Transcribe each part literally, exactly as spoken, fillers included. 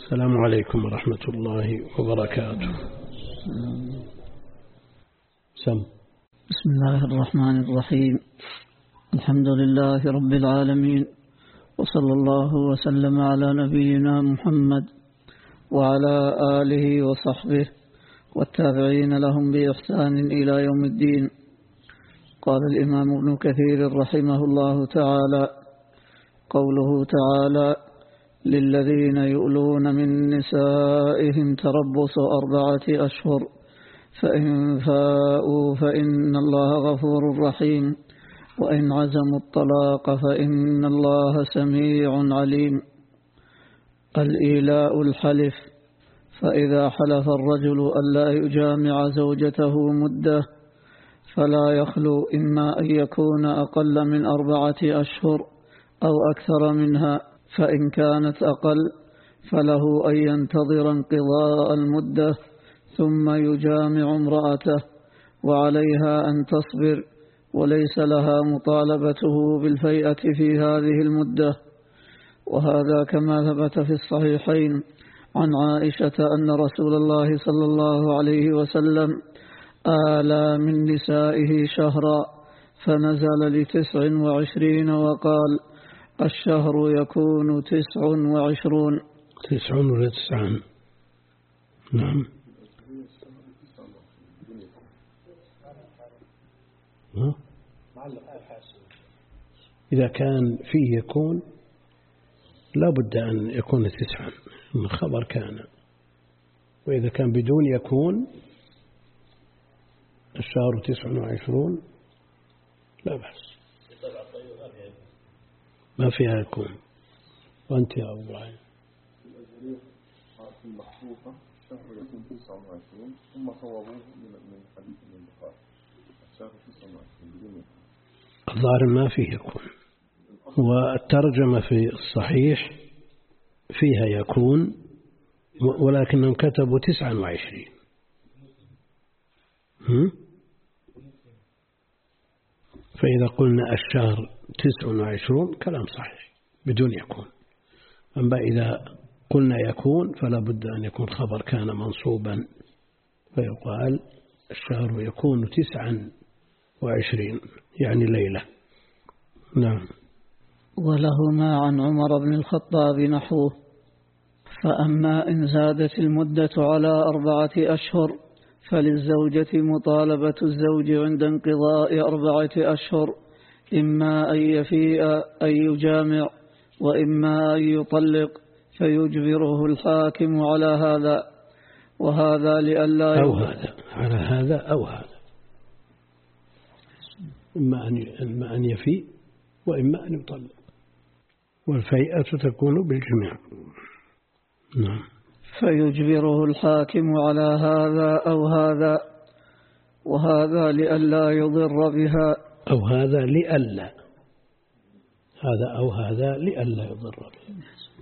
السلام عليكم ورحمة الله وبركاته. سم. بسم الله الرحمن الرحيم. الحمد لله رب العالمين، وصلى الله وسلم على نبينا محمد وعلى آله وصحبه والتابعين لهم بإحسان إلى يوم الدين. قال الإمام ابن كثير رحمه الله تعالى: قوله تعالى: للذين يؤلون من نسائهم تربص أربعة أشهر فإن فاءوا فإن الله غفور رحيم وإن عزموا الطلاق فإن الله سميع عليم. الإيلاء الحلف، فإذا حلف الرجل ألا يجامع زوجته مدة فلا يخلو إما أن يكون أقل من أربعة أشهر أو أكثر منها، فإن كانت أقل فله أن ينتظر انقضاء المدة ثم يجامع امرأته، وعليها أن تصبر وليس لها مطالبته بالفيئة في هذه المدة. وهذا كما ثبت في الصحيحين عن عائشة أن رسول الله صلى الله عليه وسلم آلى من نسائه شهرا فنزل لتسع وعشرين وقال: الشهر يكون تسع وعشرون. تسع ولا تسعان؟ نعم. إذا كان فيه يكون لا بد أن يكون تسعا، الخبر كان. وإذا كان بدون يكون الشهر تسع وعشرون لا بأس، ما فيها يكون. وأنت يا أبو إبراهيم؟ المحفوظة الشهر يكون تسع وعشرون ثم صوابوه من حديث من البخاري الشهر تسع وعشرون بدون يكون. الظاهر ما فيه يكون، والترجمة في الصحيح فيها يكون ولكنهم كتبوا تسعا وعشرين. فإذا قلنا الشهر تسع وعشرون كلام صحيح بدون يكون. أما إذا قلنا يكون فلا بد أن يكون خبر كان منصوبا، فيقال الشهر يكون تسعا وعشرين يعني ليلة. نعم. ولهما عن عمر بن الخطاب نحوه: فأما إن زادت المدة على أربعة أشهر فللزوجة مطالبة الزوج عند انقضاء أربعة أشهر، إما أن يفيء أن يجامع وإما أن يطلق، فيجبره الحاكم على هذا وهذا لئلا أو هذا على هذا أو هذا، إما أن إما أن يفيء وإما أن يطلق، والفيئة تكون بالجميع. نعم. فيجبره الحاكم على هذا أو هذا وهذا لئلا يضر بها، أو هذا لئلا هذا أو هذا لئلا يضر بها.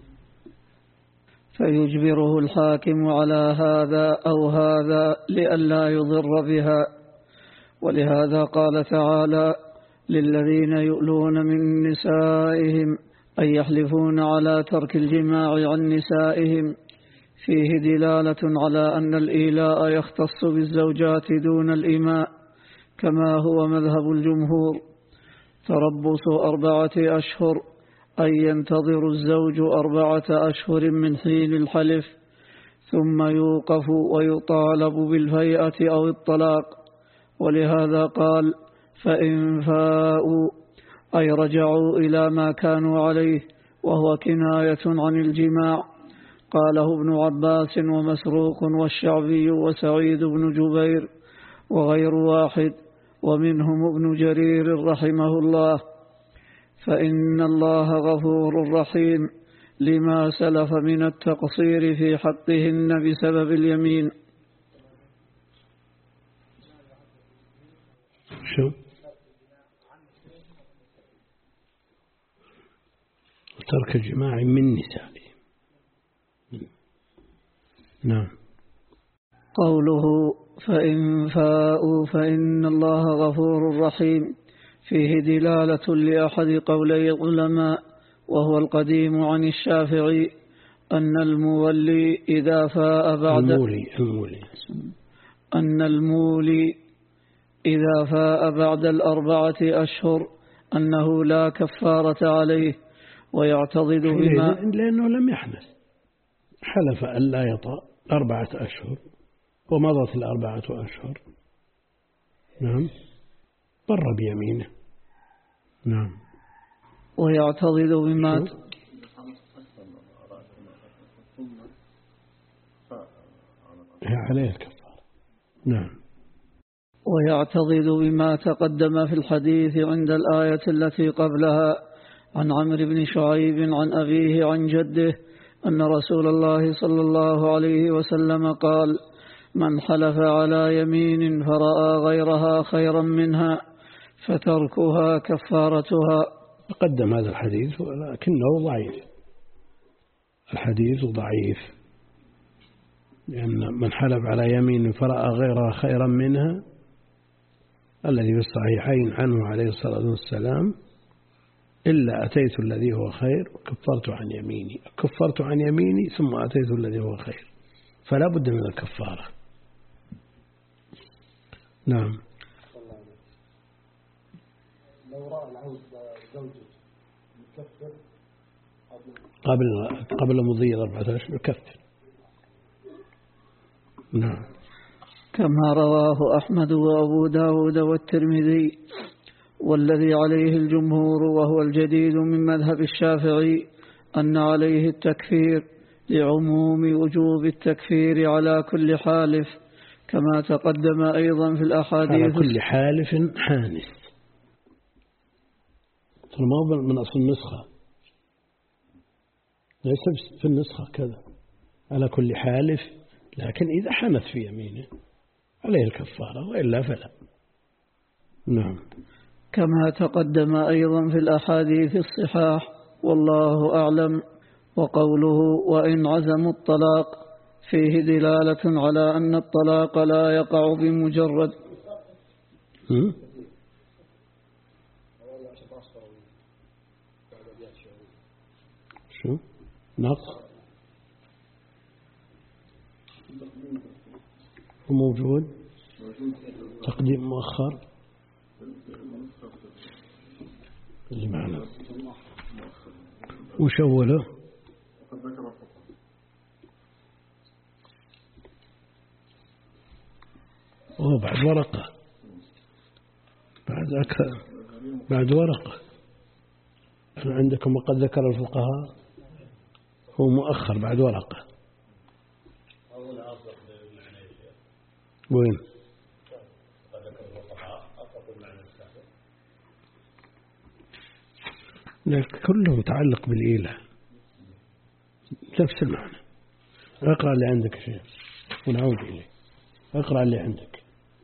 فيجبره الحاكم على هذا أو هذا لئلا يضر بها. ولهذا قال تعالى: للذين يؤلون من نسائهم أن يحلفون على ترك الجماع عن نسائهم، فيه دلالة على أن الإيلاء يختص بالزوجات دون الإماء كما هو مذهب الجمهور. تربص أربعة أشهر أن ينتظر الزوج أربعة أشهر من حين الحلف ثم يوقف ويطالب بالفيئة أو الطلاق. ولهذا قال: فإن فاءوا أي رجعوا إلى ما كانوا عليه، وهو كناية عن الجماع. قاله ابن عباس ومسروق والشعبي وسعيد بن جبير وغير واحد، ومنهم ابن جرير رحمه الله. فإن الله غفور رحيم لما سلف من التقصير في حقهن بسبب اليمين. شو ترك الجماع من نسائهم. نعم. قوله فإن فاءوا فإن الله غفور رحيم فيه دلالة لأحد قولي العلماء وهو القديم عن الشافعي، أن المولي إذا فاء بعد المولي المولي أن المولي إذا فاء بعد الأربعة أشهر أنه لا كفارة عليه ويعتضد بما لأنه لم يحنث، حلف أن لا يطأ أربعة أشهر ومضت الأربعة أشهر، نعم، بر بيمينه، نعم، ويعتضد بما عليه الكفارة، نعم. ويعتضد بما تقدم في الحديث عند الآية التي قبلها عن عمرو بن شعيب عن أبيه عن جده أن رسول الله صلى الله عليه وسلم قال: من حلف على يمين فرأى غيرها خيرا منها فتركها كفارتها. تقدم هذا الحديث ولكنه ضعيف، الحديث ضعيف، لأن من حلف على يمين فرأى غيرها خيرا منها الذي في الصحيحين عنه عليه الصلاة والسلام: إلا أتيت الذي هو خير وكفرت عن يميني، كفرت عن يميني ثم أتيت الذي هو خير، فلا بد من الكفارة. نعم. لو رأى العود زوجته يكفر قبل قبل مضي أربعة أشهر يكفر. نعم. كما رواه أحمد وأبو داود والترمذي، والذي عليه الجمهور وهو الجديد من مذهب الشافعي أن عليه التكفير لعموم وجوب التكفير على كل حالف، كما تقدم أيضا في الأحاديث. على كل حالف حانث، ما من أصل النسخة، ليس في النسخة كذا، على كل حالف، لكن إذا حنث في يمينه عليه الكفارة وإلا فلا. نعم. كما تقدم أيضا في الأحاديث الصحاح، والله أعلم. وقوله: وإن عزموا الطلاق، فيه دلالة على أن الطلاق لا يقع بمجرد م? شو نقص موجود، تقديم مؤخر اللي معنا وشوله أوه بعد ورقة، بعد أكثر، بعد ورقة. عندكم وقد ذكر الفقهاء هو مؤخر بعد ورقة. وين؟ كله متعلق بالإله، نفس المعنى. اقرأ اللي عندك شيء ونعود إليه. اقرأ اللي عندك.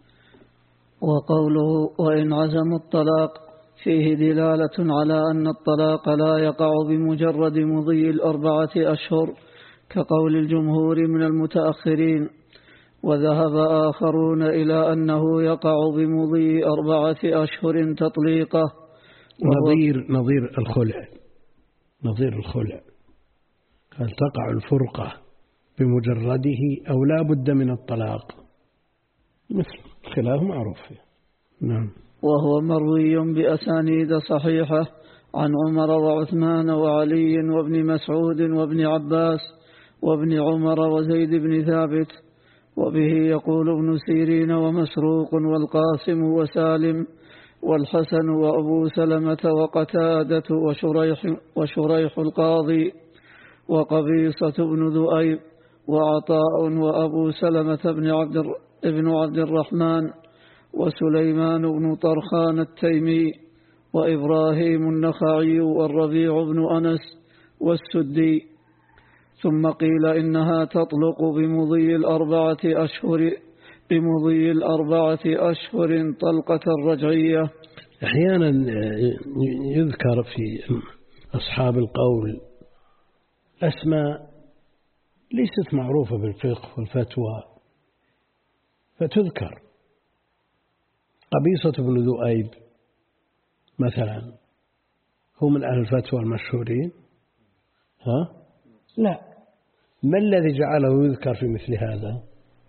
وقوله: وإن عزموا الطلاق، فيه دلالة على أن الطلاق لا يقع بمجرد مضي الأربعة أشهر، كقول الجمهور من المتأخرين. وذهب آخرون إلى أنه يقع بمضي أربعة أشهر تطليقه، نظير نظير الخلع، نظير الخلع هل تقع الفرقة بمجرده أو لا بد من الطلاق؟ مثل خلاف معروف فيه. نعم. وهو مروي بأسانيد صحيحة عن عمر وعثمان وعلي وابن مسعود وابن عباس وابن عمر وزيد بن ثابت، وبه يقول ابن سيرين ومسروق والقاسم وسالم والحسن وأبو سلمة وقتادة وشريح, وشريح القاضي وقبيصة بن ذؤيب وعطاء وأبو سلمة بن عبد, ابن عبد الرحمن وسليمان بن طرخان التيمي وإبراهيم النخعي والربيع بن أنس والسدي. ثم قيل إنها تطلق بمضي الأربعة أشهر بمضي الأربعة أشهر طلقة الرجعية. أحيانا يذكر في أصحاب القول أسماء ليست معروفة بالفقه والفتوى فتذكر. قبيصة بن ذؤيب مثلا هو من أهل الفتوى المشهورين؟ ها؟ لا، ما الذي جعله يذكر في مثل هذا؟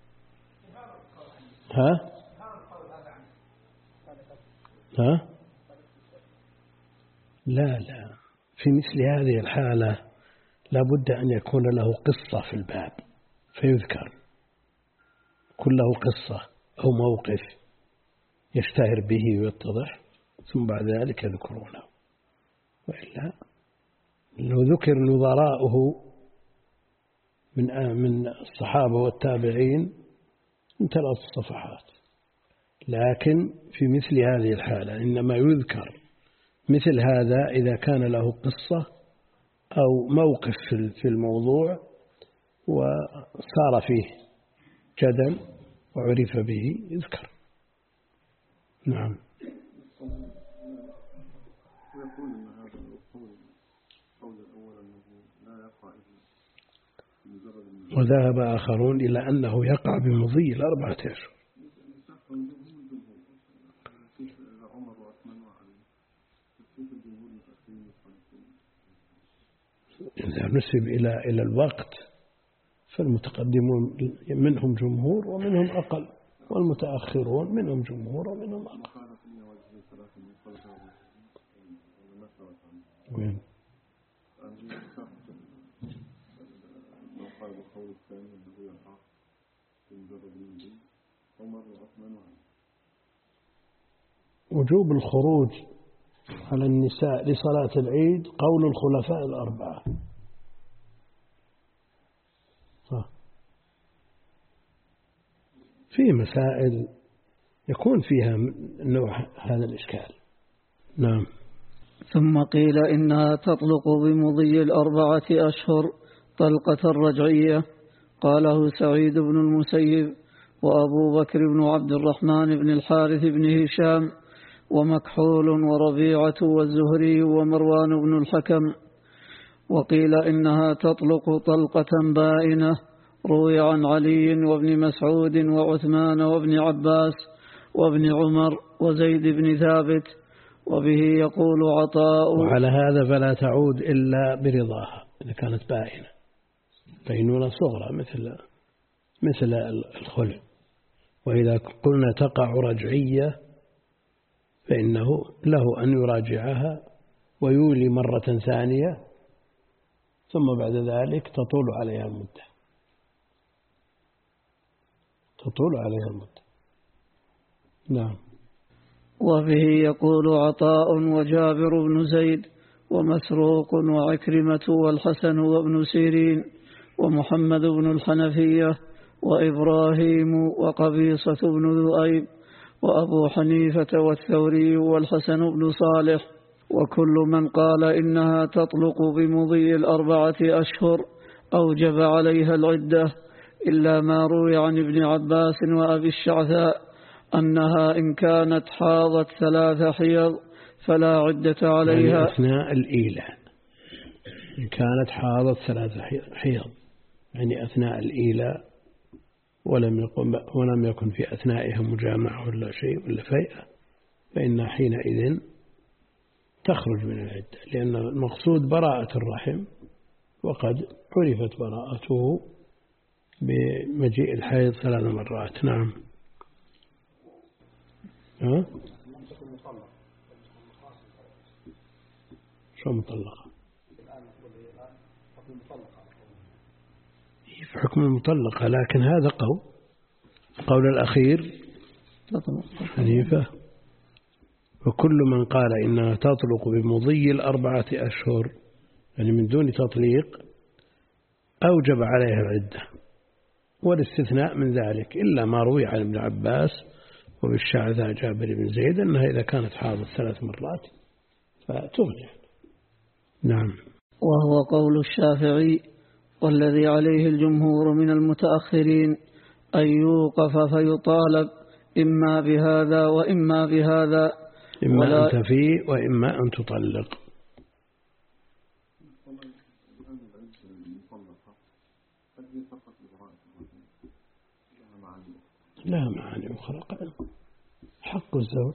ها؟ ها؟ لا لا، في مثل هذه الحالة لابد أن يكون له قصة في الباب فيذكر، كل له قصة أو موقف يشتهر به ويتضح، ثم بعد ذلك يذكرونه. وإلا لو ذكر نظراؤه من من الصحابة والتابعين امتلأت الصفحات، لكن في مثل هذه الحالة إنما يذكر مثل هذا إذا كان له قصة أو موقف في الموضوع وصار فيه جدل وعرف به يذكر. نعم. ويقول أن هذا القول القول الأول أنه لا يقع بمجرد، وذهب آخرون إلى أنه يقع بمضي الأربعة أشهر. إذا نسب إلى إلى الوقت فالمتقدمون منهم جمهور ومنهم أقل، والمتأخرون منهم جمهور ومنهم أقل. وين؟ وجوب الخروج على النساء لصلاة العيد قول الخلفاء الأربعة. في مسائل يكون فيها نوع هذا الإشكال. نعم. ثم قيل إنها تطلق بمضي الأربعة أشهر طلقة الرجعية، قاله سعيد بن المسيب وأبو بكر بن عبد الرحمن بن الحارث بن هشام ومكحول وربيعة والزهري ومروان بن الحكم. وقيل إنها تطلق طلقة بائنة، روي عن علي وابن مسعود وعثمان وابن عباس وابن عمر وزيد بن ثابت، وبه يقول عطاء. وعلى هذا فلا تعود إلا برضاها إذا كانت بائنة، بينونة صغرى مثل مثل الخلع. وإذا قلنا تقع رجعية فإنه له أن يراجعها ويولي مرة ثانية، ثم بعد ذلك تطول عليها المدة تطول عليها المدة. نعم. وبه يقول عطاء وجابر بن زيد ومسروق وعكرمة والحسن وابن سيرين ومحمد بن الحنفية وإبراهيم وقبيصة بن ذؤيب وأبو حنيفة والثوري والحسن بن صالح، وكل من قال إنها تطلق بمضي الأربعة أشهر أوجب عليها العدة، إلا ما روي عن ابن عباس وأبي الشعثاء أنها إن كانت حاضت ثلاث حيض فلا عدة عليها. يعني أثناء الإيلاء، إن كانت حاضت ثلاث حيض يعني أثناء الإيلاء ولم يكن ولم يكن في أثنائها مجامعة ولا شيء ولا فيئة، فإن حينئذ تخرج من العدة، لأن المقصود براءة الرحم، وقد عرفت براءته بمجيء الحيض ثلاث مرات. نعم. ها؟ شو مطلقة؟ في حكم المطلقة، لكن هذا قول قول الأخير حنيفة. وكل من قال إنها تطلق بمضي الأربعة أشهر يعني من دون تطليق أوجب عليها العدة، والاستثناء من ذلك إلا ما روي عن ابن عباس وبالشعثاء جابر بن زيد أنها إذا كانت حاضت ثلاث مرات فترجع. نعم. وهو قول الشافعي، والذي عليه الجمهور من المتأخرين أن يوقف فيطالب إما بهذا وإما بهذا، إما أن تفيء وإما أن تطلق. لا معاني أخرى. حق الزوج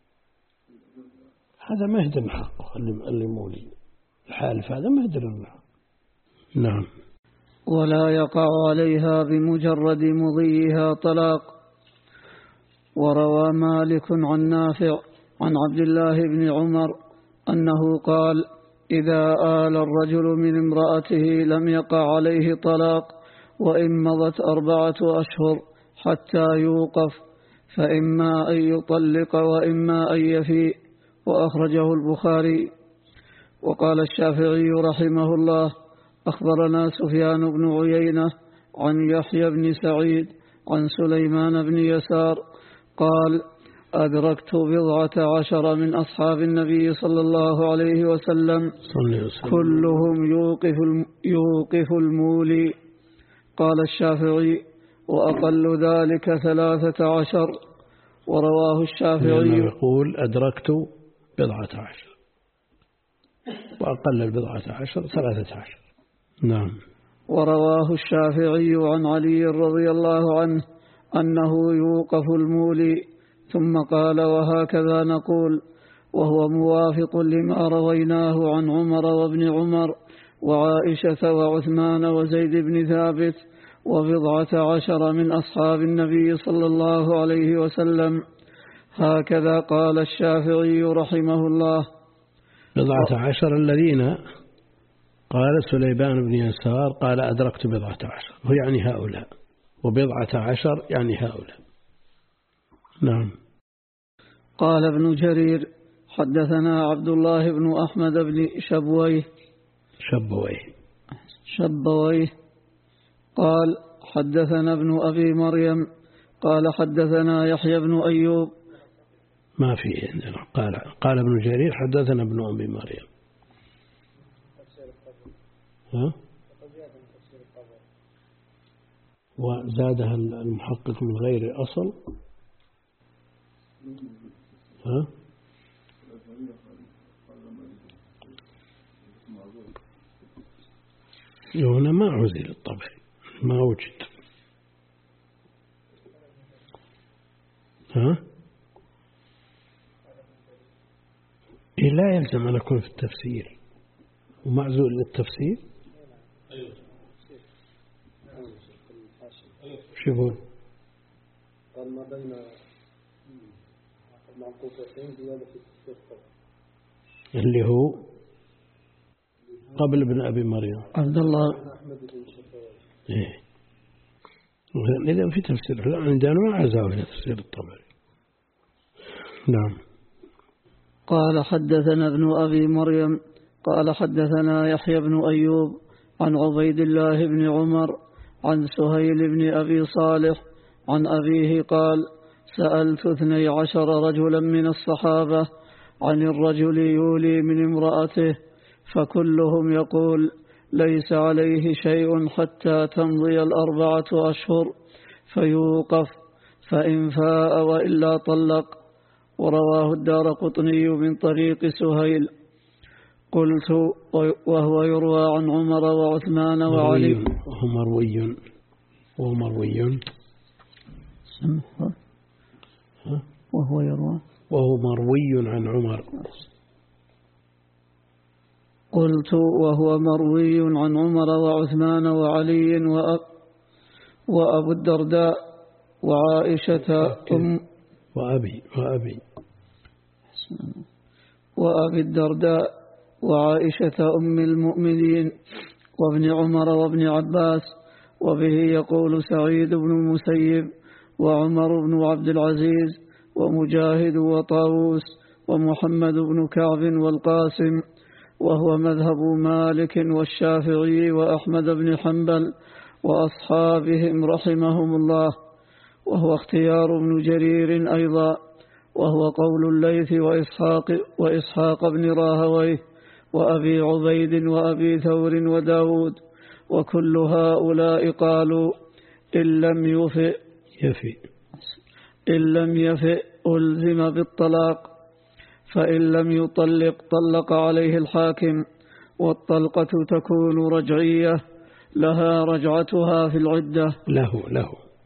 هذا مهدر حقه اللي مولي الحالف، هذا مهدر الحق. نعم. ولا يقع عليها بمجرد مضيها طلاق. وروى مالك عن نافع عن عبد الله بن عمر أنه قال: إذا آل الرجل من امرأته لم يقع عليه طلاق وإن مضت أربعة أشهر حتى يوقف، فإما أن يطلق وإما أن يفيء. وأخرجه البخاري. وقال الشافعي رحمه الله: أخبرنا سفيان بن عيينة عن يحيى بن سعيد عن سليمان بن يسار قال: أدركت بضعة عشر من أصحاب النبي صلى الله عليه وسلم كلهم يوقف يوقف المولي. قال الشافعي: وأقل ذلك ثلاثة عشر. ورواه الشافعي. يقول: أدركت بضعة عشر، وأقل البضعة عشر ثلاثة عشر. نعم. ورواه الشافعي عن علي رضي الله عنه أنه يوقف المولي، ثم قال: وهكذا نقول. وهو موافق لما رويناه عن عمر وابن عمر وعائشة وعثمان وزيد بن ثابت وبضعة عشر من أصحاب النبي صلى الله عليه وسلم. هكذا قال الشافعي رحمه الله. بضعة عشر الذين قال سليمان بن يسار قال: أدركت بضعة عشر، هو يعني هؤلاء، وبضعة عشر يعني هؤلاء. نعم. قال ابن جرير: حدثنا عبد الله بن أحمد بن شبويه شبويه شبويه قال: حدثنا ابن أبي مريم قال: حدثنا يحيى بن أيوب. ما في عندنا. قال قال ابن جرير: حدثنا ابن أبي مريم. ها؟ وزادها المحقق من غير أصل. ها؟ هنا ما عزل الطبري، ما وجد. ها؟ لا يلزم أن يكون في التفسير ومعزول للتفسير. شوفوا قال: ما بين المعقوفتين زيادة في التفسير اللي هو قبل ابن أبي مريم عبد الله. إيه. إذا في تفسير لا عندنا ما عزاه إلى تفسير الطبري. نعم. قال: حدثنا ابن أبي مريم قال: حدثنا يحيى بن أيوب عن عبيد الله بن عمر عن سهيل بن أبي صالح عن أبيه قال: سألت اثني عشر رجلا من الصحابة عن الرجل يولي من امرأته، فكلهم يقول: ليس عليه شيء حتى تمضي الأربعة أشهر فيوقف، فإن فاء وإلا طلق. ورواه الدارقطني من طريق سهيل. قلت: وهو يروى عن عمر وعثمان وعلي. وهو مروي وهو مروي وهو يروى وهو مروي عن عمر. قلت: وهو مروي عن عمر وعثمان وعلي وأب وأبو الدرداء وعائشة أم وأبي وأبي وأبي الدرداء وعائشة أم المؤمنين وابن عمر وابن عباس. وبه يقول سعيد بن المسيب وعمر بن عبد العزيز ومجاهد وطاووس ومحمد بن كعب والقاسم، وهو مذهب مالك والشافعي وأحمد بن حنبل وأصحابهم رحمهم الله، وهو اختيار ابن جرير أيضا، وهو قول الليث وإسحاق, وإسحاق بن راهويه وأبي عبيد وأبي ثور وداود. وكل هؤلاء قالوا: إن لم يفئ يفئ إن لم يفئ ألزم بالطلاق، فإن لم يطلق طلق عليه الحاكم، والطلقة تكون رجعية لها رجعتها في العدة. له له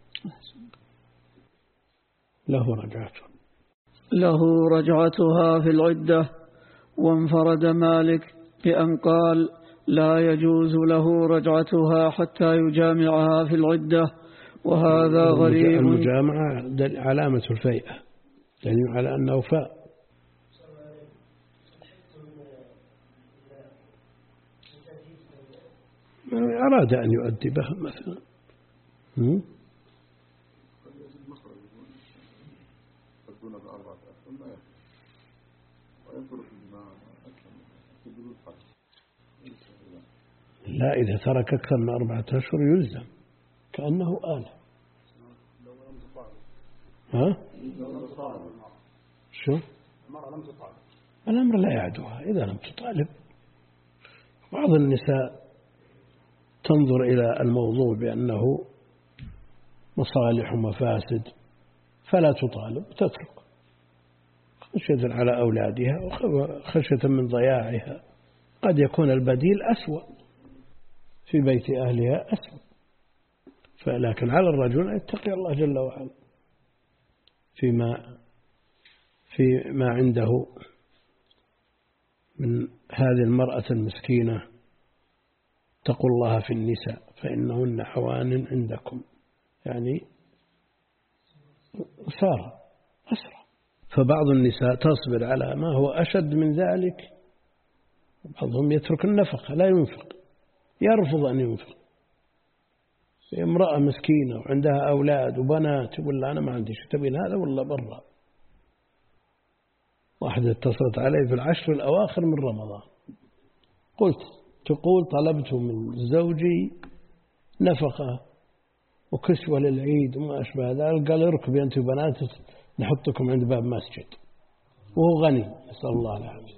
له رجعته له رجعتها في العدة. وانفرد مالك بأن قال: لا يجوز له رجعتها حتى يجامعها في العدة، وهذا غريب. المجامعة علامة الفيئة، دليل على أنه فاء. أراد أن يؤدبها مثلا. لا، إذا ترك أكثر من أربعة أشهر يلزم كأنه آلة. ها؟ شو؟ الأمر لا يعدوها إذا لم تطالب. بعض النساء تنظر إلى الموضوع بأنه مصالح ومفاسد فلا تطالب، تترك خشية على أولادها وخشية من ضياعها. قد يكون البديل أسوأ في بيت أهلها أسوأ، فلكن على الرجل أن يتقي الله جل وعلا فيما فيما عنده من هذه المرأة المسكينة. اتقوا الله في النساء فإنهن حوان عندكم، يعني صار أسرع. فبعض النساء تصبر على ما هو أشد من ذلك، بعضهم يترك النفقة لا ينفق، يرفض أن ينفق. امرأة مسكينة وعندها أولاد وبنات يقول لا أنا ما عندي شيء، تبين هذا ولا برا. واحدة اتصلت علي في العشر الأواخر من رمضان، قلت تقول طلبت من زوجي نفقة وكسوة للعيد وما أشبه ذلك، قال اركبي أنت وبناتك نحطكم عند باب مسجد، وهو غني نسأل الله العافية.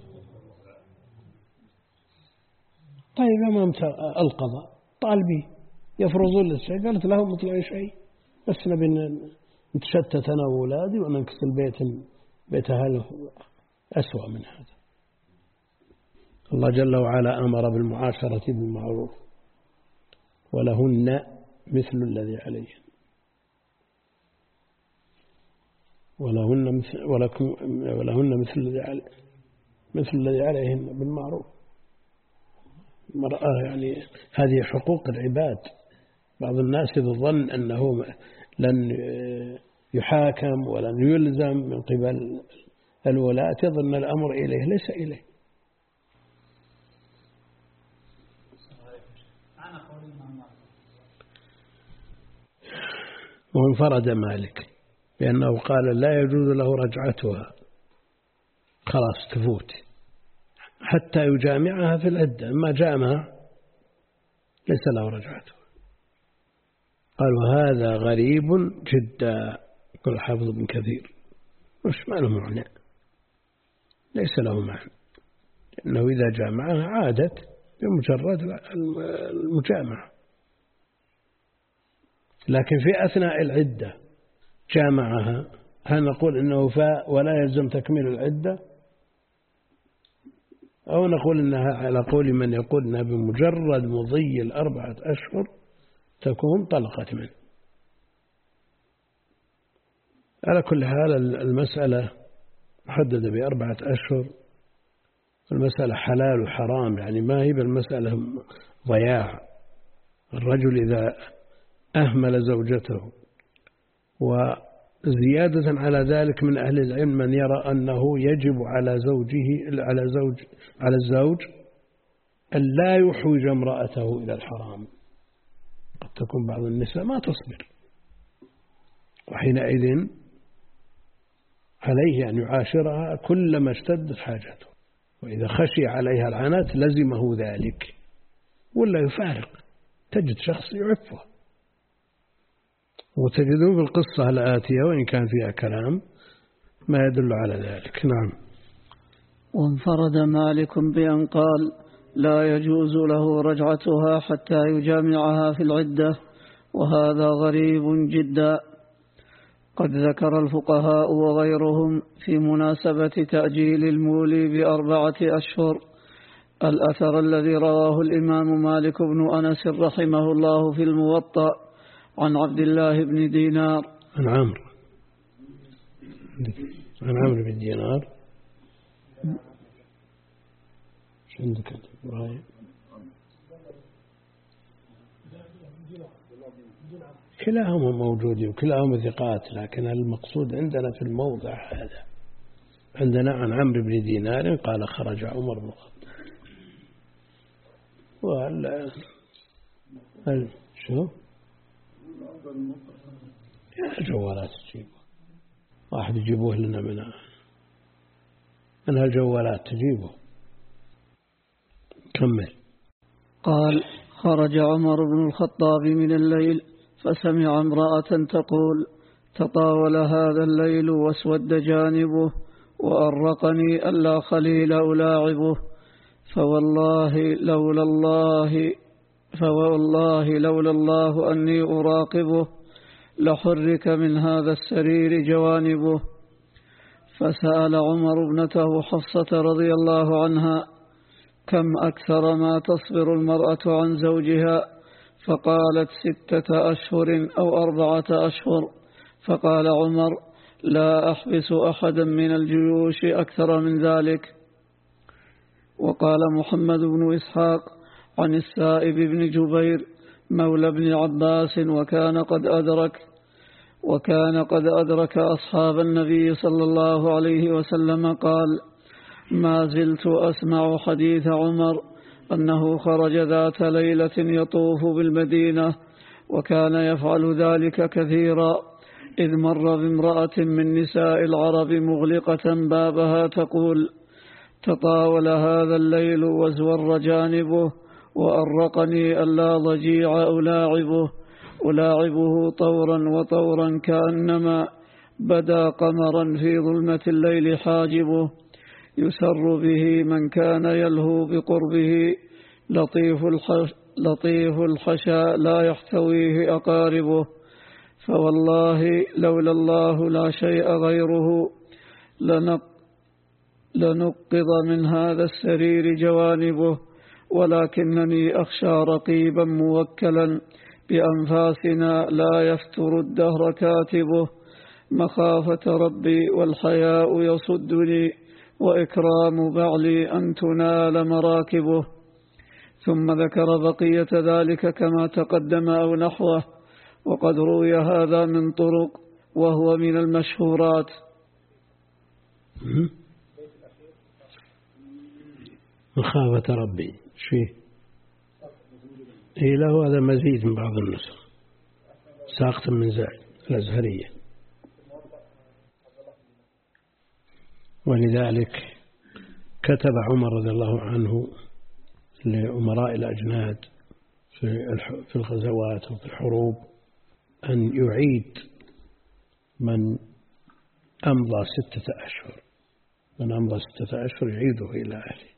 طيب يا مامت القضاء طالبي يفرضون للشيء، قالت له مطلع شيء، بس نبي نتشتت أنا وأولادي وننكس البيت بيت أهله أسوأ من هذا. الله جل وعلا أمر بالمعاشرة بالمعروف ولهن مثل الذي عليهن ولهن مثل ولكم ولهن مثل الذي علي مثل الذي عليهن بالمعروف. المرأة يعني هذه حقوق العباد. بعض الناس إذا ظن أنه لن يحاكم ولن يلزم من قبل الولاة يظن الأمر إليه، ليس إليه. وانفرد مالك بأنه قال لا يجوز له رجعتها، خلاص تفوت حتى يجامعها في العدة، ما جامع ليس له رجعتها. قال وهذا غريب جدا، قال الحافظ ابن كثير مش ما له معنى، ليس له معنى، لأنه إذا جامعها عادت بمجرد المجامعة. لكن في أثناء العدة جامعها، هل نقول إنه فاء ولا يلزم تكميل العدة، أو نقول إنها على قول من يقول إنها بمجرد مضي الأربعة أشهر تكون طلقت منه؟ على كل حال المسألة محددة بأربعة أشهر، المسألة حلال وحرام، يعني ما هي بالمسألة ضياع. الرجل إذا أهمل زوجته، وزيادة على ذلك من أهل العلم من يرى أنه يجب على زوجه على زوج على الزوج أن لا يحوج امرأته إلى الحرام. قد تكون بعض النساء ما تصبر، وحينئذ عليه أن يعاشرها كلما اشتدت حاجته، وإذا خشي عليها العنات لزمه ذلك ولا يفارق. تجد شخص يعفه، وتجدون بالقصة الآتية وإن كان فيها كلام ما يدل على ذلك. نعم. وانفرد مالك بأن قال لا يجوز له رجعتها حتى يجامعها في العدة، وهذا غريب جدا. قد ذكر الفقهاء وغيرهم في مناسبة تأجيل المولي بأربعة أشهر الأثر الذي رواه الإمام مالك بن أنس رحمه الله في الموطأ عن عبد الله بن دينار عن عمرو عن عمرو بن دينار. شو عندك إبراهيم؟ كلاهما موجود وكلاهما ثقات، لكن المقصود عندنا في الموضع هذا عندنا عن عمرو بن دينار قال خرج عمر بن الخطاب. وهل هل شو يا الجوالات تجيبه، واحد يجيبوه لنا من من هالجوالات تجيبه. كمل. قال خرج عمر بن الخطاب من الليل فسمع امرأة تقول تطاول هذا الليل واسود جانبه وأرقني ألا خليل ألاعبه فوالله لولا الله فوالله لولا الله أني أراقبه لحرك من هذا السرير جوانبه. فسأل عمر ابنته حفصة رضي الله عنها كم أكثر ما تصبر المرأة عن زوجها؟ فقالت ستة أشهر أو أربعة أشهر. فقال عمر لا أحبس أحدا من الجيوش أكثر من ذلك. وقال محمد بن إسحاق عن السائب بن جبير مولى بن عباس وكان قد أدرك وكان قد أدرك أصحاب النبي صلى الله عليه وسلم قال ما زلت أسمع حديث عمر أنه خرج ذات ليلة يطوف بالمدينة وكان يفعل ذلك كثيرا، إذ مر بامرأة من نساء العرب مغلقة بابها تقول تطاول هذا الليل وازور جانبه وأرقني ألا ضجيع ألاعبه ألاعبه طورا وطورا كأنما بدا قمرا في ظلمة الليل حاجبه يسر به من كان يلهو بقربه لطيف الحش لطيف الحشا لا يحتويه أقاربه فوالله لولا الله لا شيء غيره لنق لنقض من هذا السرير جوانبه ولكنني أخشى رقيبا موكلا بأنفاسنا لا يفتر الدهر كاتبه مخافة ربي والحياء يصدني وإكرام بعلي أن تنال مراكبه. ثم ذكر بقية ذلك كما تقدم أو نحوه، وقد روي هذا من طرق وهو من المشهورات. مخافة ربي شيء إيه له هذا مزيد من بعض النسخ ساقط من زائد الأزهرية. ولذلك كتب عمر رضي الله عنه لأمراء الأجناد في الغزوات وفي الحروب أن يعيد من أمضى ستة أشهر من أمضى ستة أشهر يعيده إلى أهله.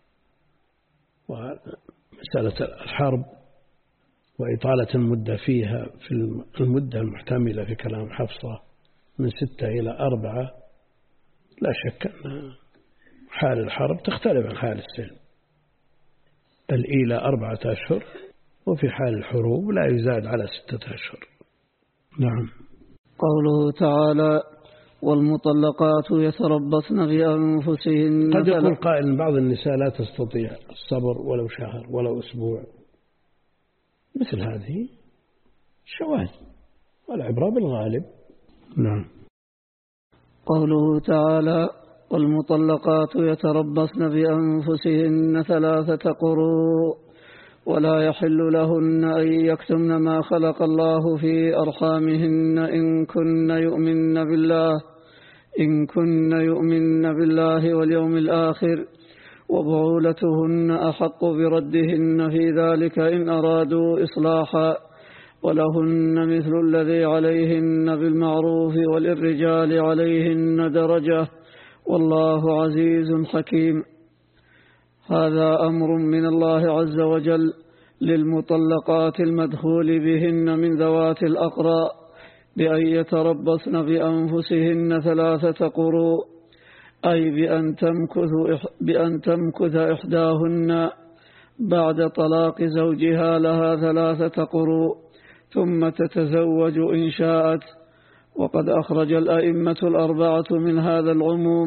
ومسألة الحرب وإطالة المدة فيها في المدة المحتملة في كلام حفصة من ستة إلى أربعة لا شك أن حال الحرب تختلف عن حال السلم. الإلى أربعة أشهر وفي حال الحروب لا يزاد على ستة أشهر. نعم. قوله تعالى والمطلقات يتربصن بأنفسهن. قد يقول قائل إن بعض النساء لا تستطيع الصبر ولو شهر ولو أسبوع، مثل هذه شواذ والعبرة بالغالب. نعم. قوله تعالى والمطلقات يتربصن بأنفسهن ثلاثة قروء ولا يحل لهن أن يكتمن ما خلق الله في أرحامهن إن كن يؤمن بالله إن كن يؤمن بالله واليوم الآخر وبعولتهن أحق بردهن في ذلك إن أرادوا إصلاحا ولهن مثل الذي عليهن بالمعروف وللرجال عليهن درجة والله عزيز حكيم. هذا أمر من الله عز وجل للمطلقات المدخول بهن من ذوات الأقراء بأن يتربصن بأنفسهن ثلاثة قروء، أي بأن تمكث, بأن تمكث إحداهن بعد طلاق زوجها لها ثلاثة قروء ثم تتزوج إن شاءت. وقد أخرج الأئمة الأربعة من هذا العموم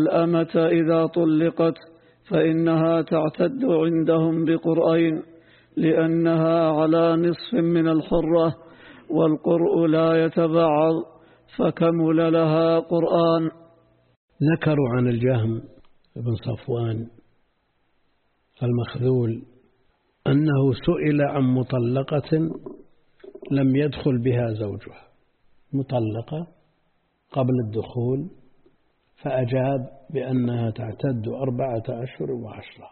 الأمة إذا طلقت فإنها تعتد عندهم بقرئين لأنها على نصف من الحرة والقرء لا يتبعض فكمل لها قرآن. ذكروا عن الجهم بن صفوان المخذول أنه سئل عن مطلقة لم يدخل بها زوجها، مطلقة قبل الدخول، فأجاب بأنها تعتد أربعة أشهر وعشرة.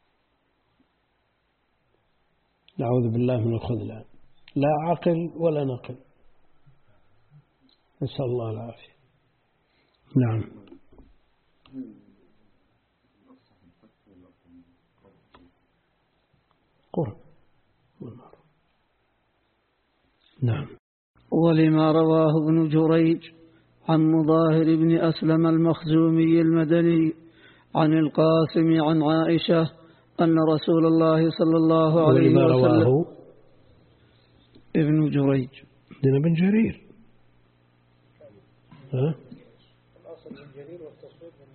نعوذ بالله من الخذلان، لا عقل ولا نقل، نسأل الله العافية. نعم. قرب. نعم. ولما رواه ابن جريج عن مظاهر بن أسلم المخزومي المدني عن القاسم عن عائشة أن رسول الله صلى الله عليه وسلم. ولما رواه ابن جريج عندنا بن جرير. ها؟ الأصل بن جرير والتصوير بن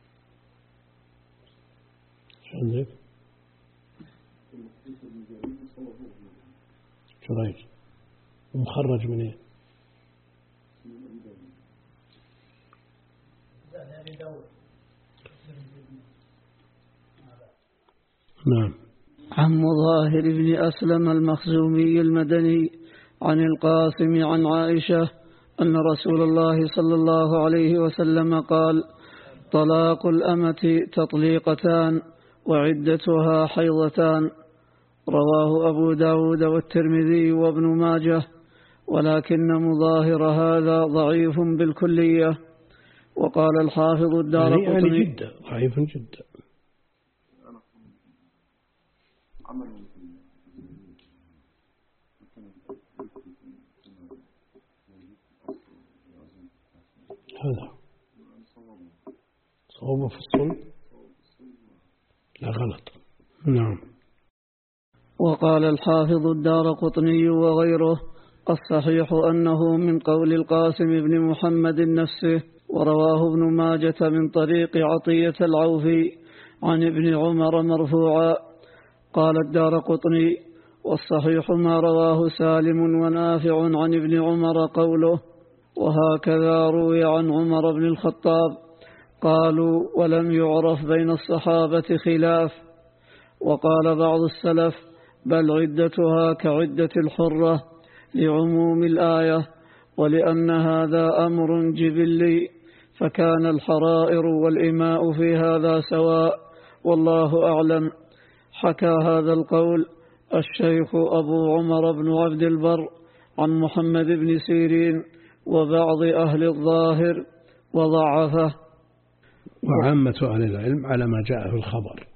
شو عندك؟ جريج ومخرج من ايه؟ نعم. عن مظاهر بن أسلم المخزومي المدني عن القاسم عن عائشة أن رسول الله صلى الله عليه وسلم قال: طلاق الأمة تطليقتان وعدتها حيضتان. رواه أبو داود والترمذي وابن ماجه، ولكن مظاهر هذا ضعيف بالكلية. وقال الحافظ الدارقطني جدا ضعيف جدا. هذا صوبه في الصلب لا غلط. نعم. وقال الحافظ الدارقطني وغيره: الصحيح أنه من قول القاسم بن محمد نفسه. ورواه ابن ماجة من طريق عطية العوفي عن ابن عمر مرفوعا. قال الدارقطني: والصحيح ما رواه سالم ونافع عن ابن عمر قوله: وهكذا روي عن عمر بن الخطاب. قالوا: ولم يعرف بين الصحابة خلاف. وقال بعض السلف: بل عدتها كعدة الحرة لعموم الآية، ولأن هذا أمر جبلي، فكان الحرائر والإماء في هذا سواء، والله أعلم. حكى هذا القول الشيخ أبو عمر بن عبد البر عن محمد بن سيرين وبعض أهل الظاهر وضعفه. وعامة أهل العلم على ما جاء في الخبر.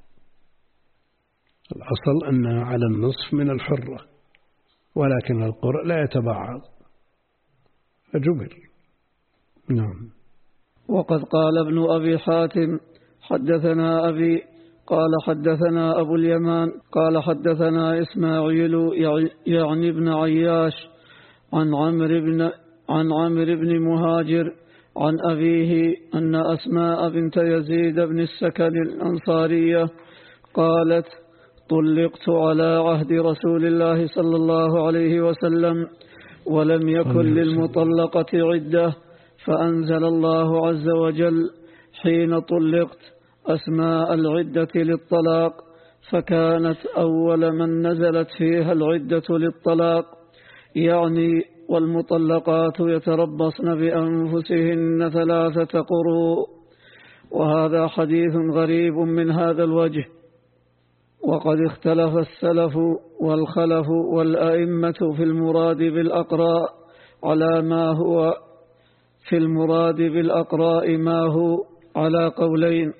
الأصل أنها على النصف من الحرة، ولكن القرء لا يتبعض فجبر. نعم. وقد قال ابن أبي حاتم: حدثنا أبي قال حدثنا أبو اليمان قال حدثنا إسماعيل يعني ابن عياش عن عمرو بن عن عمرو بن مهاجر عن أبيه أن أسماء بنت يزيد بن السكن الأنصارية قالت: طلقت على عهد رسول الله صلى الله عليه وسلم ولم يكن للمطلقة عدة، فأنزل الله عز وجل: حين طلقت أسماء العدة للطلاق، فكانت أول من نزلت فيها العدة للطلاق، يعني والمطلقات يتربصن بأنفسهن ثلاثة قروء. وهذا حديث غريب من هذا الوجه. وقد اختلف السلف والخلف والأئمة في المراد بالأقراء على ما هو في المراد بالأقراء ما هو على قولين: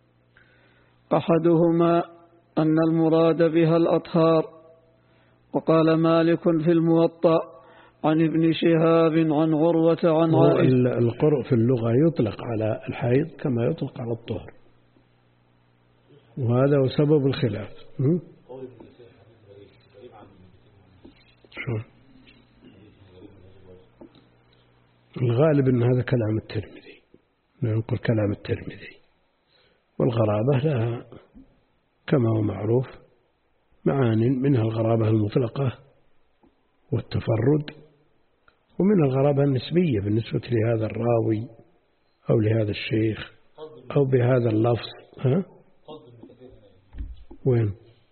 أحدهما أن المراد بها الأطهار. وقال مالك في الموطأ عن ابن شهاب عن عروة عن عائشة. القرء في اللغة يطلق على الحيض كما يطلق على الطهر، وهذا هو سبب الخلاف. شو الغالب أن هذا كلام الترمذي، ننقل كلام الترمذي، والغرابة لها كما هو معروف معان، منها الغرابة المطلقة والتفرد، ومن الغرابة النسبية بالنسبة لهذا الراوي أو لهذا الشيخ أو بهذا اللفظ. ها؟ وين؟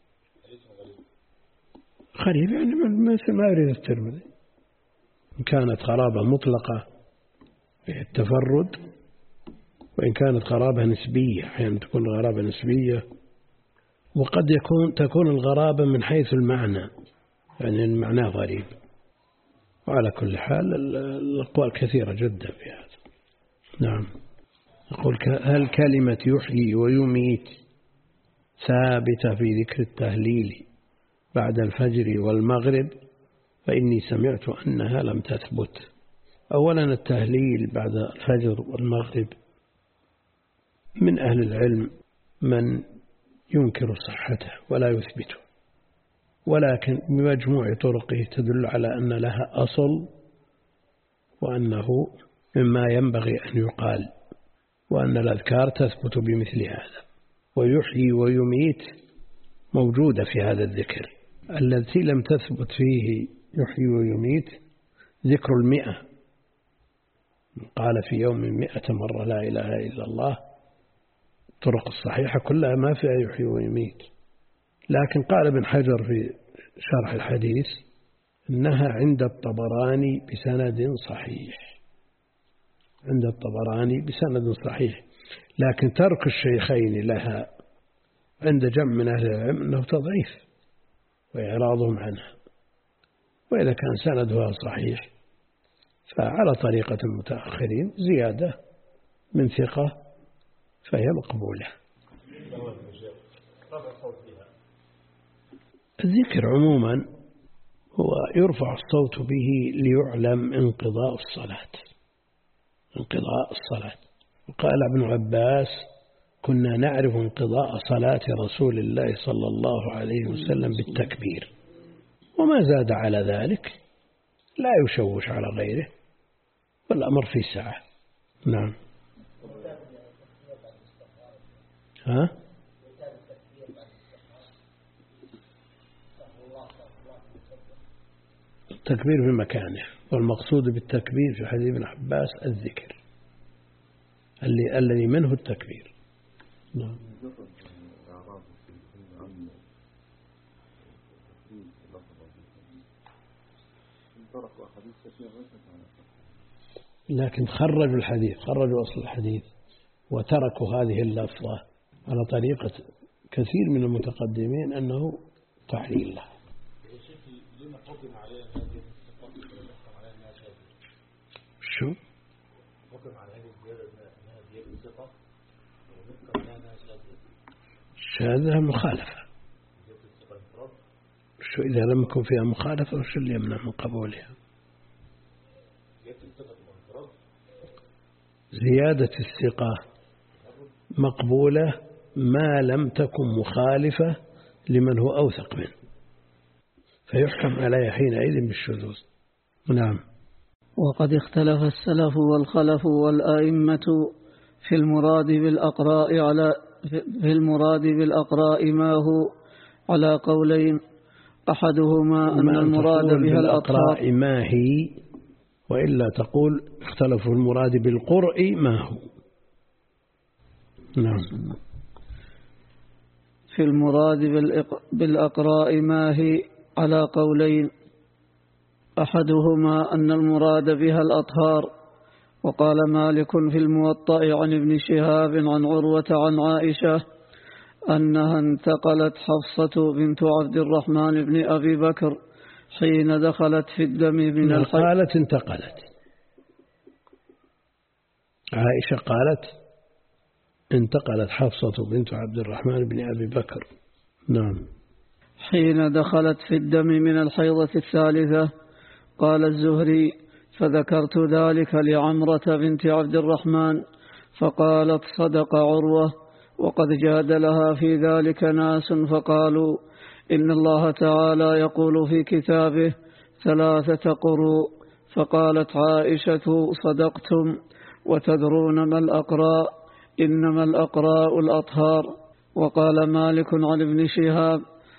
غريب يعني مثل ما يريد الترمذي. إن كانت غرابة مطلقة التفرد، وإن كانت غرابة نسبية أحيانا تكون غرابة نسبية، وقد يكون تكون الغرابة من حيث المعنى، يعني المعنى غريب. وعلى كل حال الأقوال كثيرة جدا في هذا. نعم. أقول هل كلمة يحيي ويميت ثابتة في ذكر التهليل بعد الفجر والمغرب؟ فإني سمعت أنها لم تثبت. أولا التهليل بعد الفجر والمغرب من أهل العلم من ينكر صحته ولا يثبته، ولكن بمجموع طرقه تدل على أن لها أصل، وأنه مما ينبغي أن يقال، وأن الأذكار تثبت بمثل هذا. ويحيي ويميت موجودة في هذا الذكر. الذي لم تثبت فيه يحيي ويميت ذكر المئة، قال في يوم مئة مرة لا إله إلا الله. الطرق الصحيحة كلها ما فيها يحيي ويميت، لكن قال ابن حجر في شرح الحديث إنها عند الطبراني بسند صحيح، عند الطبراني بسند صحيح، لكن ترك الشيخين لها عند جمع من أهل العلم أنه تضعيف وإعراضهم عنها. وإذا كان سندها صحيح فعلى طريقة المتأخرين زيادة من ثقة فهي مقبولة. الذكر عموما هو يرفع الصوت به ليعلم انقضاء الصلاة، انقضاء الصلاة. وقال ابن عباس كنا نعرف انقضاء صلاة رسول الله صلى الله عليه وسلم بالتكبير، وما زاد على ذلك لا يشوش على غيره، والأمر في ساعة. نعم. ها؟ التكبير في مكانه، والمقصود بالتكبير في حديث ابن عباس الذكر اللي الذي منه التكبير. نعم. لكن خرجوا الحديث، خرجوا أصل الحديث وتركوا هذه اللفظة على طريقة كثير من المتقدمين أنه تعليل له. شو؟ شهادة مخالفة. شو إذا لم يكن فيها مخالفة وش اللي يمنع من قبولها؟ زيادة الثقة مقبولة ما لم تكن مخالفة لمن هو أوثق منه، فيحكم عليها حينئذ بالشذوذ. نعم. وقد اختلف السلف والخلف والآئمة في المراد بالأقراء على في المراد بالأقراء ما هو على قولين، أحدهما أن المراد بها الأطهار ما هي، وإلا تقول اختلفوا المراد بالقرء ما هو. نعم. في المراد بالأقراء ما هي على قولين، أحدهما أن المراد بها الأطهار. وقال مالك في الموطأ عن ابن شهاب عن عروة عن عائشة أنها انتقلت حفصة بنت عبد الرحمن بن أبي بكر حين دخلت في الدم من الحيض. قالت انتقلت، عائشة قالت انتقلت حفصة بنت عبد الرحمن بن أبي بكر. نعم. حين دخلت في الدم من الحيضة الثالثة. قال الزهري فذكرت ذلك لعمرة بنت عبد الرحمن فقالت صدق عروة، وقد جادلها في ذلك ناس فقالوا إن الله تعالى يقول في كتابه ثلاثة قروء، فقالت عائشة صدقتم وتدرون ما الأقراء، إنما الأقراء الأطهار. وقال مالك عن ابن شهاب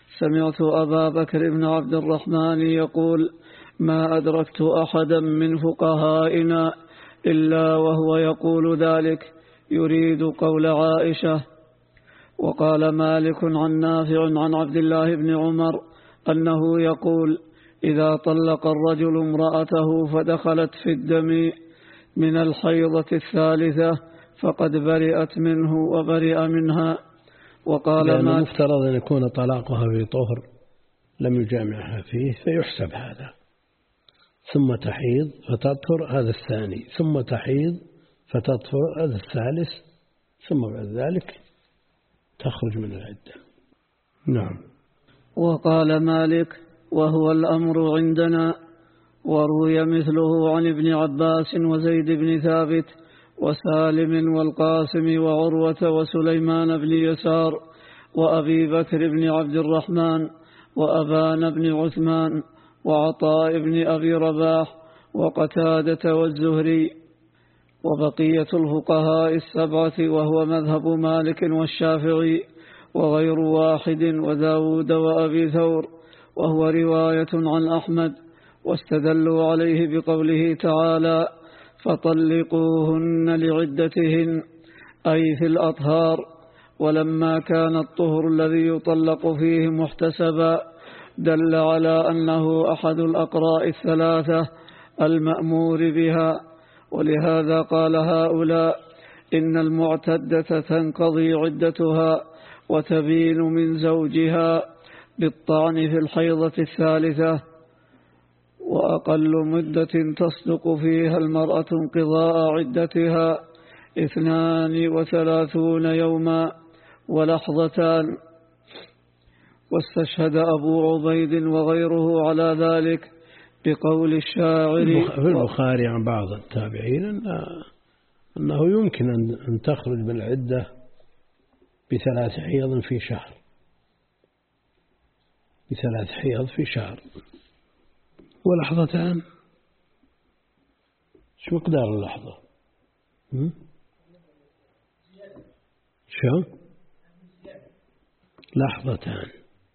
سمعت أبا بكر بن عبد الرحمن يقول: ما أدركت أحدا من فقهائنا إلا وهو يقول ذلك، يريد قول عائشة. وقال مالك عن نافع عن عبد الله بن عمر أنه يقول: إذا طلق الرجل امرأته فدخلت في الدم من الحيضة الثالثة فقد برئت منه وبرئ منها. وقال لأنه مالك: مفترض أن يكون طلاقها في طهر لم يجامعها فيه فيحسب هذا، ثم تحيض فتطهر، هذا الثاني، ثم تحيض فتطهر، هذا الثالث، ثم بعد ذلك تخرج من العدة. نعم. وقال مالك: وهو الأمر عندنا. وروي مثله عن ابن عباس وزيد بن ثابت وسالم والقاسم وعروة وسليمان بن يسار وأبي بكر بن عبد الرحمن وأبان بن عثمان وعطاء بن أبي رباح وقتادة والزهري وبقية الفقهاء السبعة، وهو مذهب مالك والشافعي وغير واحد وداود وأبي ثور، وهو رواية عن أحمد. واستدلوا عليه بقوله تعالى: فطلقوهن لعدتهن، أي في الأطهار. ولما كان الطهر الذي يطلق فيه محتسبا دل على أنه أحد الأقراء الثلاثة المأمور بها. ولهذا قال هؤلاء: إن المعتدة تنقضي عدتها وتبين من زوجها بالطعن في الحيضة الثالثة، وأقل مدة تصدق فيها المرأة انقضاء عدتها اثنان وثلاثون يوما ولحظتان. واستشهد أبو عبيد وغيره على ذلك بقول الشاعر في البخاري عن بعض التابعين أنه يمكن أن تخرج من العدة بثلاث حيض في شهر، بثلاث حيض في شهر ولحظتان. شو مقدار اللحظة؟ شو؟ لحظتان.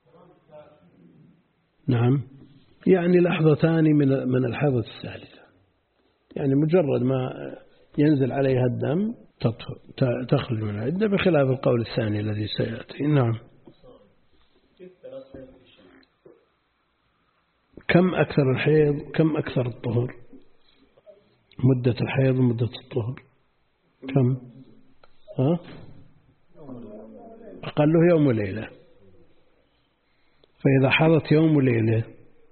نعم، يعني لحظتان من من الحيضة الثالثة، يعني مجرد ما ينزل عليها الدم تخرج من العدة، بخلاف القول الثاني الذي سيأتي. نعم. كم أكثر الحيض كم أكثر الطهر؟ مدة الحيض ومدة الطهر كم؟ ها؟ أقله يوم وليلة. فإذا حضت يوم وليلة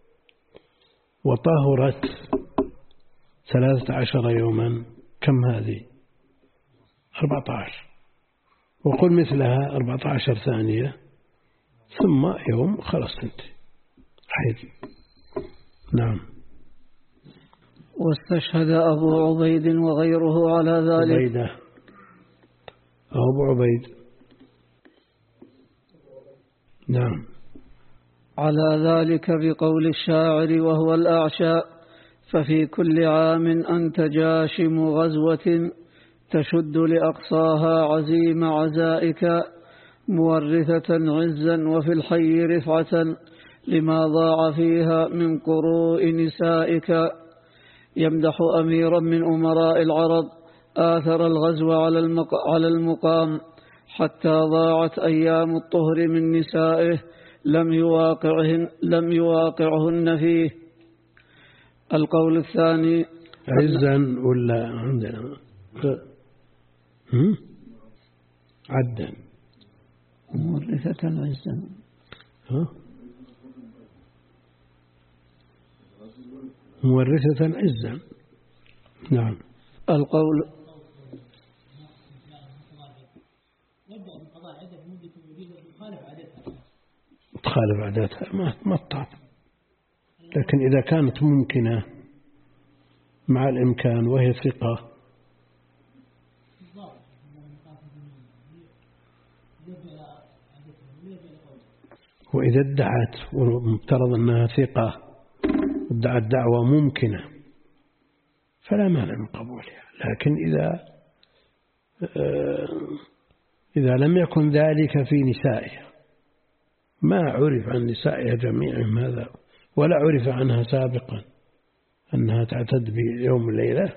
وطهرت ثلاثة عشر يوما، كم هذه؟ أربعة عشر. وقل مثلها أربعة عشر ثانية ثم يوم، خلاص تنتهي حيض. نعم. واستشهد أبو عبيد وغيره على ذلك. عبيدة أبو عبيد. نعم. على ذلك بقول الشاعر: وهو الأعشى، ففي كل عام أنت جاشم غزوة تشد لأقصاها عزيم عزائك، مورثة عزا وفي الحي رفعة لما ضاع فيها من قروء نسائك. يمدح أميرا من أمراء العرب آثر الغزو على المقام حتى ضاعت أيام الطهر من نسائه لم يواقعهن, لم يواقعهن فيه. القول الثاني: عزا ولا عندنا عدا مورثة عزا. ها؟ مورثة عزا. نعم. القول تخالف عاداتها ما ما تطاف، لكن إذا كانت ممكنة مع الإمكان وهي ثقة وإذا ادعت ومفترض أنها ثقة ادعت دعوة ممكنة فلا مانع من قبولها. لكن إذا إذا لم يكن ذلك في نسائها ما عرف عن نسائها جميعهم هذا، ولا عرف عنها سابقا أنها تعتد بيوم وليلة،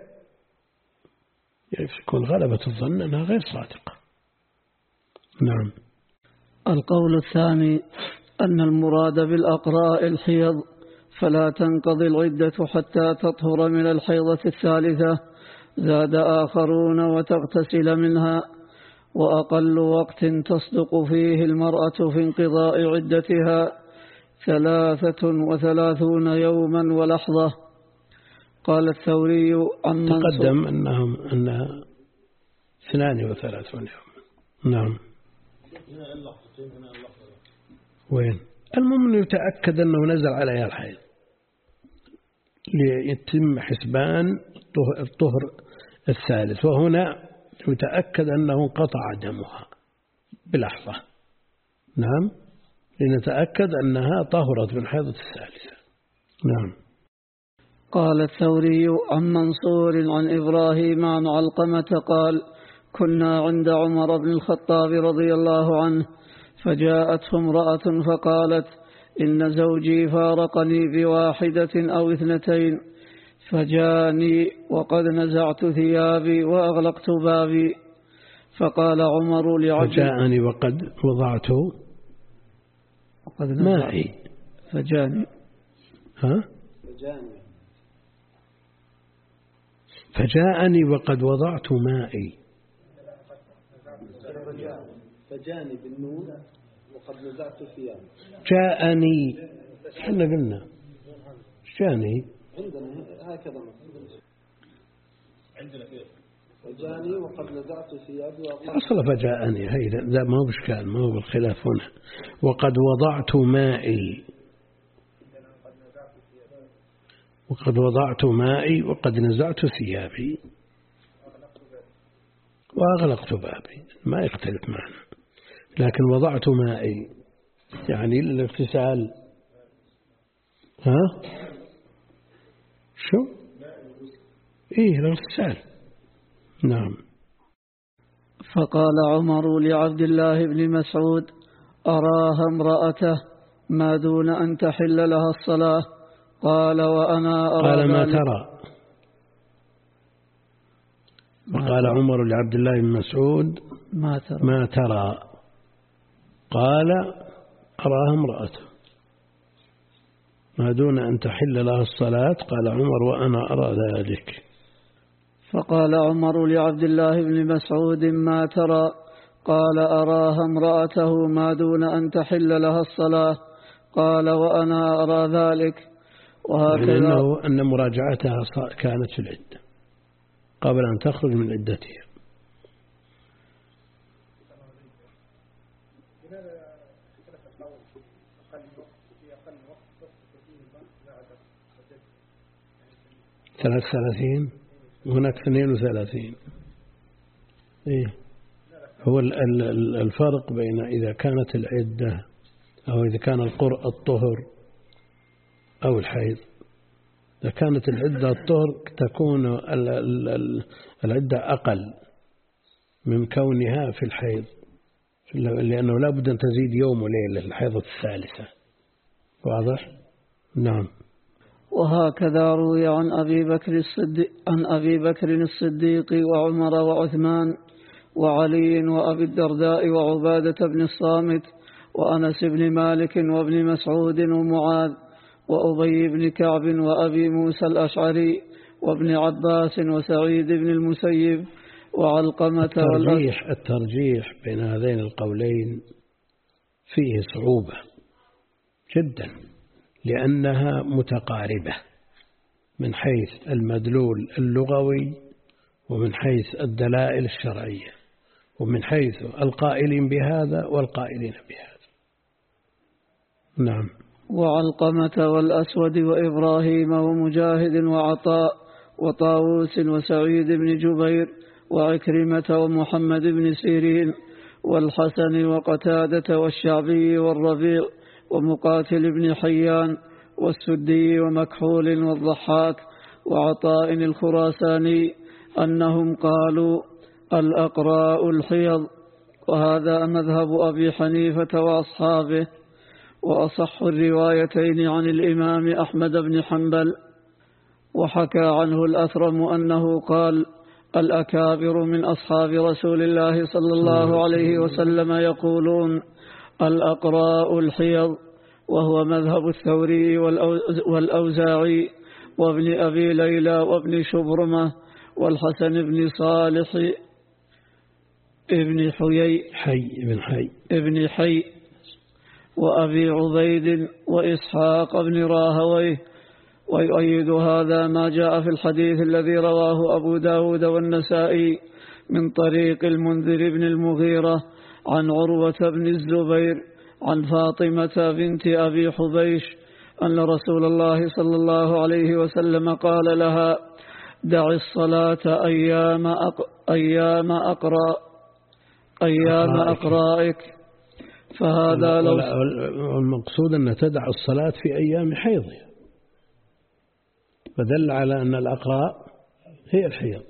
يكون غلبة الظن أنها غير صادقة. نعم. القول الثاني أن المراد بالأقراء الحيض، فلا تنقضي العدة حتى تطهر من الحيضة الثالثة. زاد آخرون وتغتسل منها، وأقل وقت تصدق فيه المرأة في انقضاء عدتها ثلاثة وثلاثون يوما ولحظة. قال الثوري عن تقدم أنهم أنها اثنان وثلاثون يوما. نعم. وين المهم يتأكد أنه نزل عليها الحيض ليتم حسبان الطهر الثالث، وهنا يتأكد أنه انقطع دمها بلحظة. نعم، لنتأكد أنها طهرت من حيضة الثالثة. نعم. قال الثوري عن منصور عن إبراهيم عن علقمة قال: كنا عند عمر بن الخطاب رضي الله عنه، فجاءته امرأة فقالت: إن زوجي فارقني بواحدة أو اثنتين، فجاءني وقد نزعت ثيابي وأغلقت بابي. فقال عمر لعبد فجاءني وقد وضعت مائي. فجاءني ها فجاءني فجاءني وقد وضعت مائي. فجاءني بالنون وقد نزعت ثيابي. جاءني احنا قلنا جاءني عندنا هكذا عندنا فجاءني وقد نزعت ثيابي. أصل فجاءني هي لا ما هو بشكال، ما هو بالخلاف هنا. وقد وضعت مائي، وقد وضعت مائي وقد نزعت ثيابي وأغلقت بابي، ما يختلف معنا. لكن وضعت مائي يعني الاغتسال. ها شو إيه الاغتسال. نعم. فقال عمر لعبد الله بن مسعود: أراها امرأته ما دون أن تحل لها الصلاة. قال: وأنا أرى قال ما ذلك. ترى. وقال عمر لعبد الله بن مسعود: ما ترى. ما ترى. قال: أراها امرأته ما دون أن تحل لها الصلاة. قال عمر: وأنا أرى ذلك. فقال عمر لعبد الله بن مسعود: ما ترى؟ قال: أراها امرأته ما دون أن تحل لها الصلاة. قال: وأنا أرى ذلك. وهكذا يعني أنه أن مراجعتها كانت في العدة قبل أن تخرج من عدتها. ثلاث ثلاثين وهناك اثنين وثلاثين. إيه هو الفرق بين إذا كانت العدة أو إذا كان القرء الطهر أو الحيض. إذا كانت العدة الطهر تكون العدة أقل من كونها في الحيض، لأنه لا بد أن تزيد يوم وليلة الحيضة الثالثة. واضح؟ نعم. وهكذا روي عن أبي بكر الصديق عن أبي بكر الصديق وعمر وعثمان وعلي وأبي الدرداء وعبادة بن الصامت وأنس بن مالك وابن مسعود ومعاذ وأبي بن كعب وأبي موسى الأشعري وابن عباس وسعيد بن المسيب وعلقمة. الترجيح, الترجيح بين هذين القولين فيه صعوبة جدا، لأنها متقاربة من حيث المدلول اللغوي ومن حيث الدلائل الشرعية ومن حيث القائلين بهذا والقائلين بهذا. نعم. وعلقمة والأسود وإبراهيم ومجاهد وعطاء وطاووس وسعيد بن جبير وعكرمة ومحمد بن سيرين والحسن وقتادة والشعبي والربيع ومقاتل بن حيان والسدي ومكحول والضحاك وعطاء الخراساني أنهم قالوا الأقراء الحيض، وهذا مذهب أبي حنيفة وأصحابه. وأصح الروايتين عن الإمام أحمد بن حنبل. وحكى عنه الأثرم أنه قال: الأكابر من أصحاب رسول الله صلى الله عليه وسلم يقولون الأقراء الحيض، وهو مذهب الثوري والأوزاعي وابن أبي ليلى وابن شبرمة والحسن بن صالح ابن حيي حي ابن حي ابن حي وأبي عبيد وإسحاق بن راهويه. ويؤيد هذا ما جاء في الحديث الذي رواه أبو داود والنسائي من طريق المنذر بن المغيرة عن عروة بن الزبير عن فاطمة بنت أبي حبيش أن رسول الله صلى الله عليه وسلم قال لها: دع الصلاة أيام أق... أيام أقرأ أيام أقرائك. فهذا لو المقصود أن تدع الصلاة في أيام حيضها، فدل على أن الأقراء هي الحيض.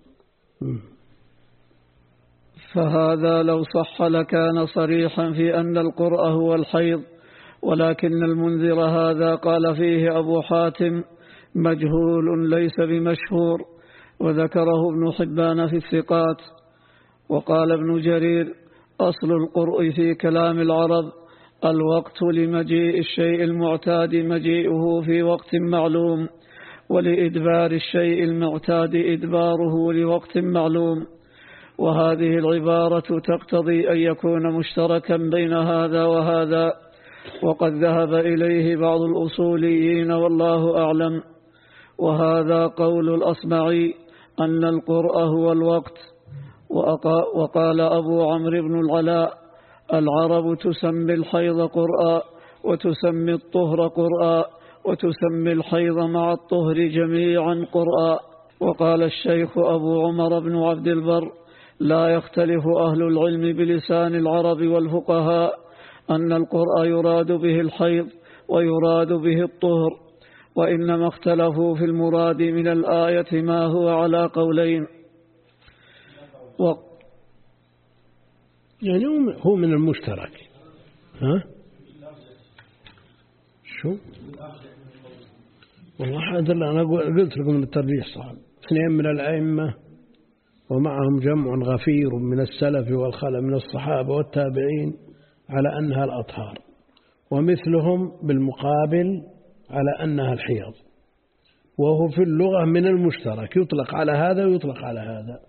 فهذا لو صح لكان صريحا في أن القرء هو الحيض، ولكن المنذر هذا قال فيه أبو حاتم مجهول ليس بمشهور، وذكره ابن حبان في الثقات. وقال ابن جرير: أصل القرء في كلام العرب الوقت لمجيء الشيء المعتاد مجيئه في وقت معلوم، ولإدبار الشيء المعتاد إدباره لوقت معلوم. وهذه العبارة تقتضي أن يكون مشتركا بين هذا وهذا، وقد ذهب إليه بعض الأصوليين والله أعلم. وهذا قول الأصمعي أن القرء هو الوقت. وقال أبو عمرو بن العلاء: العرب تسمي الحيض قرآ، وتسمي الطهر قرآ، وتسمي الحيض مع الطهر جميعا قرآ. وقال الشيخ أبو عمر بن عبد البر: لا يختلف أهل العلم بلسان العرب والفقهاء أن القرآ يراد به الحيض ويراد به الطهر، وإنما اختلفوا في المراد من الآية ما هو على قولين. و... يعني هو من المشترك. ها شو والله أدل. أنا قلت لكم من الترجيح صعب. اثنين من الأئمة ومعهم جمع غفير من السلف والخلف من الصحابة والتابعين على أنها الأطهار، ومثلهم بالمقابل على أنها الحيض. وهو في اللغة من المشترك، يطلق على هذا ويطلق على هذا.